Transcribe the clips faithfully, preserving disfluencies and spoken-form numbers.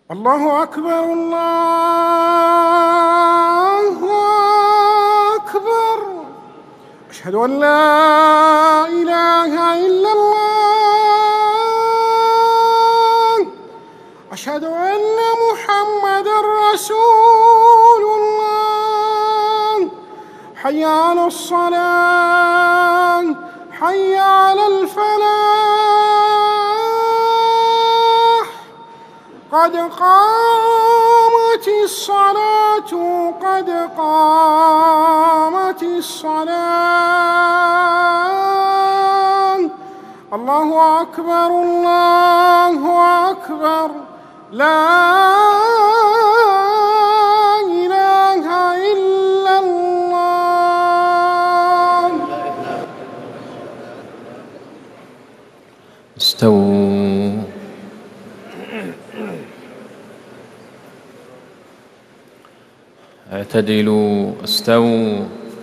الله أكبر الله أكبر. أشهد أن لا إله إلا الله. أشهد أن محمدًا رسول الله. حي على الصلاة، حي على الفلاح، قد قامت الصلاة، قد قامت الصلاة. الله أكبر الله أكبر. لا إله إلا الله. استووا. اعتدلوا. استووا.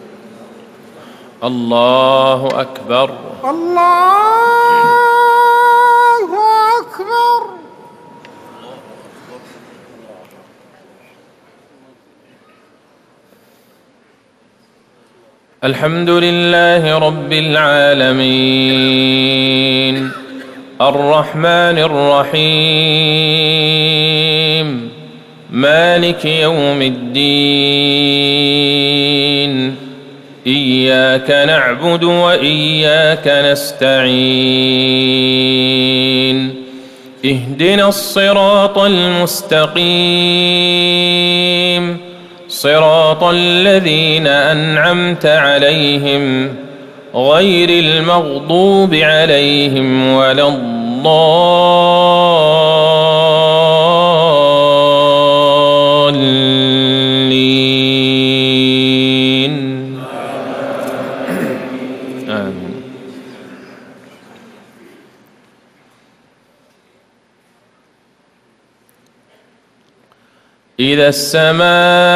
الله أكبر الله أكبر. الحمد لله رب العالمين الرحمن الرحيم مالك يوم الدين. إياك نعبد وإياك نستعين. اهدنا الصراط المستقيم صراط الذين أنعمت عليهم غير المغضوب عليهم ولا الضالين. آمين. إذا السماء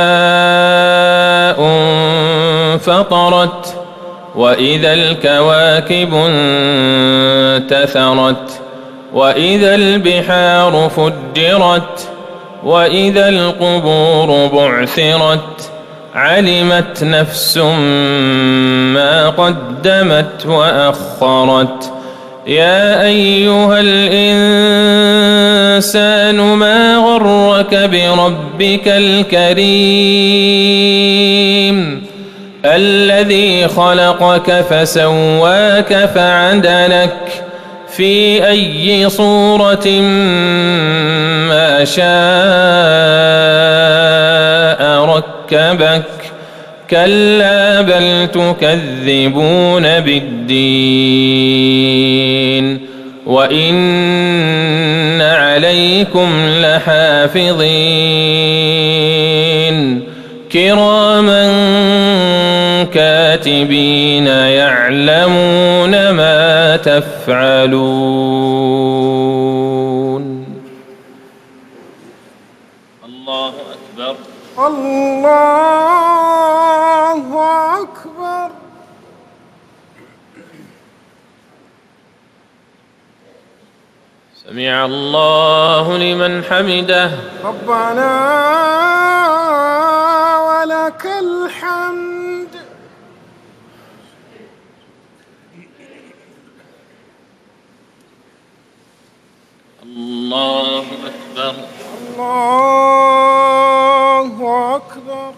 انفطرت وإذا الكواكب انتثرت وإذا البحار فجرت وإذا القبور بعثرت علمت نفس ما قدمت وأخرت. يا أيها الإنسان ما غرك بربك الكريم الذي خلقك فسواك فعدلك في أي صورة ما شاء ركبك. كلا بل تكذبون بالدين وإن عليكم لحافظين كراما كاتبين يعلمون ما تفعلون. الله أكبر الله أكبر. سمع الله لمن حمده. ربنا ولك الحمد. الله أكبر الله أكبر.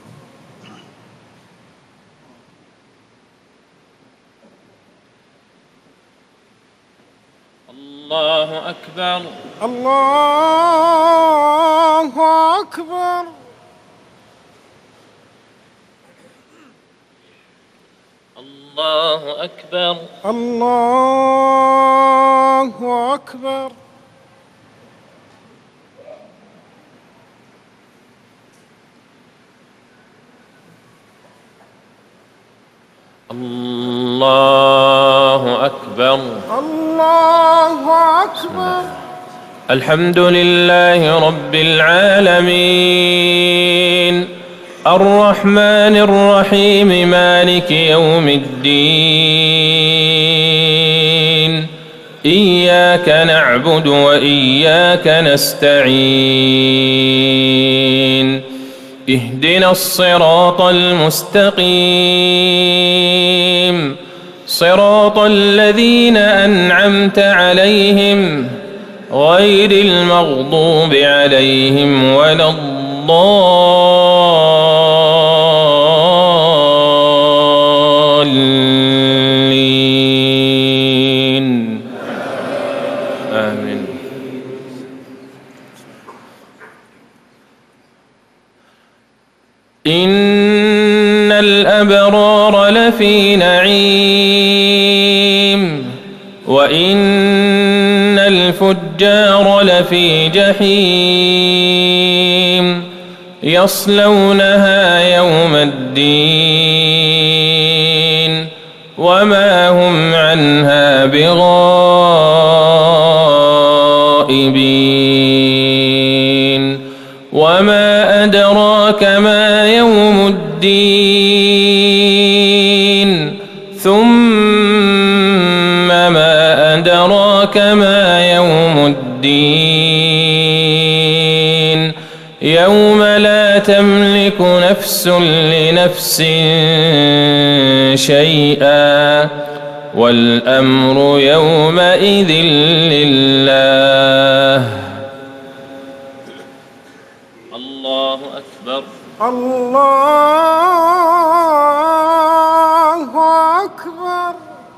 الله أكبر الله أكبر. الله أكبر الله أكبر. الله أكبر الله أكبر. الحمد لله رب العالمين الرحمن الرحيم مالك يوم الدين. إياك نعبد وإياك نستعين اهدنا الصراط المستقيم صراط الذين أنعمت عليهم غير المغضوب عليهم ولا الضالين آمين. إن الأبرار لفي نعيم وإن الفجار لفي جحيم يصلونها يوم الدين وما هم عنها بغائبين وما أدراك ما يوم الدين ثم ما أدراك ما يوم الدين يوم لا تملك نفس لنفس شيئا والأمر يومئذ لله. الله أكبر. الله أكبر.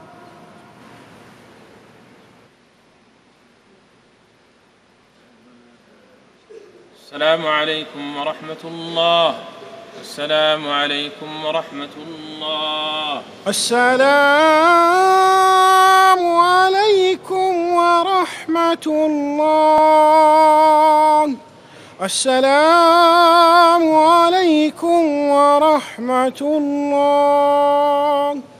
السلام عليكم ورحمة الله. السلام عليكم ورحمة الله. السلام عليكم ورحمة الله. السلام عليكم ورحمة الله.